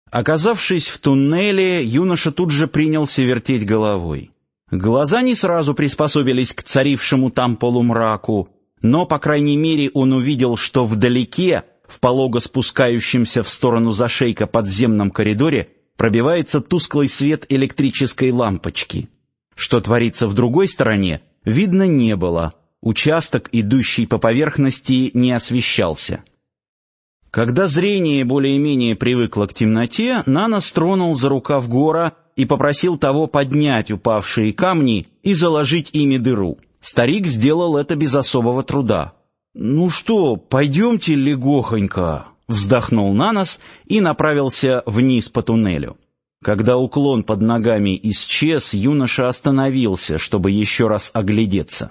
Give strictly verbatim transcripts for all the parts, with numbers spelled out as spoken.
Оказавшись в туннеле, юноша тут же принялся вертеть головой. Глаза не сразу приспособились к царившему там полумраку, но, по крайней мере, он увидел, что вдалеке, в полого спускающемся в сторону зашейка подземном коридоре, пробивается тусклый свет электрической лампочки. Что творится в другой стороне, видно не было. Участок, идущий по поверхности, не освещался. Когда зрение более-менее привыкло к темноте, Нанос тронул за рукав Гора и попросил того поднять упавшие камни и заложить ими дыру. Старик сделал это без особого труда. «Ну что, пойдемте легохонько», — вздохнул Нанос и направился вниз по туннелю. Когда уклон под ногами исчез, юноша остановился, чтобы еще раз оглядеться.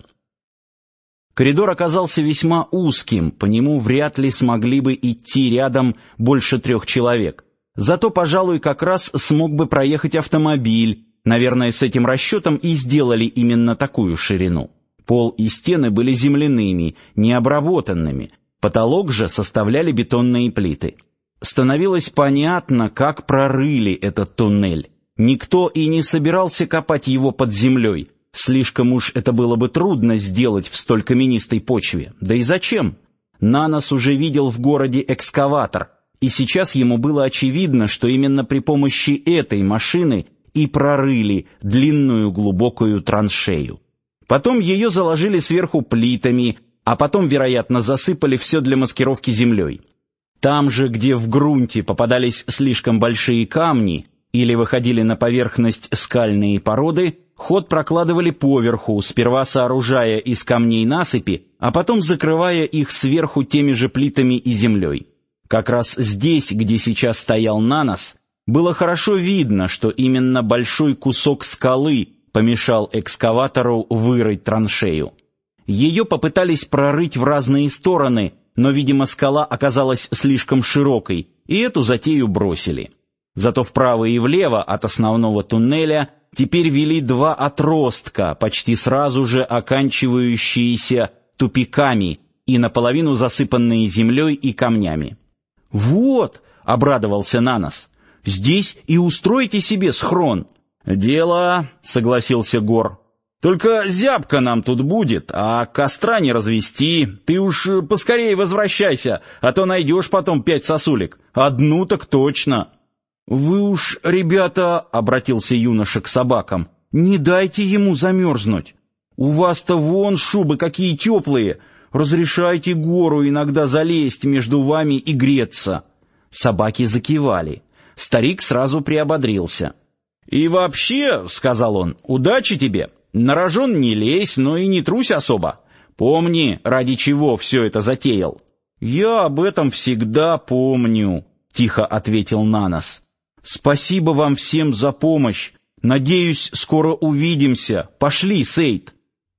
Коридор оказался весьма узким, по нему вряд ли смогли бы идти рядом больше трех человек. Зато, пожалуй, как раз смог бы проехать автомобиль. Наверное, с этим расчетом и сделали именно такую ширину. Пол и стены были земляными, необработанными. Потолок же составляли бетонные плиты. Становилось понятно, как прорыли этот туннель. Никто и не собирался копать его под землей. Слишком уж это было бы трудно сделать в столь каменистой почве. Да и зачем? Нанос уже видел в городе экскаватор, и сейчас ему было очевидно, что именно при помощи этой машины и прорыли длинную глубокую траншею. Потом ее заложили сверху плитами, а потом, вероятно, засыпали все для маскировки землей. Там же, где в грунте попадались слишком большие камни или выходили на поверхность скальные породы, ход прокладывали поверху, сперва сооружая из камней насыпи, а потом закрывая их сверху теми же плитами и землей. Как раз здесь, где сейчас стоял Нанос, было хорошо видно, что именно большой кусок скалы помешал экскаватору вырыть траншею. Ее попытались прорыть в разные стороны, но, видимо, скала оказалась слишком широкой, и эту затею бросили. Зато вправо и влево от основного туннеля теперь вели два отростка, почти сразу же оканчивающиеся тупиками и наполовину засыпанные землей и камнями. «Вот!» — обрадовался Нанос. «Здесь и устройте себе схрон». «Дело», — согласился Гор. «Только зябко нам тут будет, а костра не развести. Ты уж поскорее возвращайся, а то найдешь потом пять сосулек. Одну так точно». «Вы уж, ребята», — обратился юноша к собакам, — «не дайте ему замерзнуть. У вас-то вон шубы какие теплые. Разрешайте Гору иногда залезть между вами и греться». Собаки закивали. Старик сразу приободрился. «И вообще, — сказал он, — удачи тебе. На рожон не лезь, но и не трусь особо. Помни, ради чего все это затеял». «Я об этом всегда помню», — тихо ответил Нанос. «Спасибо вам всем за помощь. Надеюсь, скоро увидимся. Пошли, Сейд».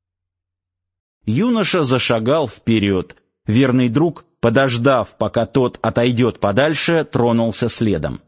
Юноша зашагал вперед. Верный друг, подождав, пока тот отойдет подальше, тронулся следом.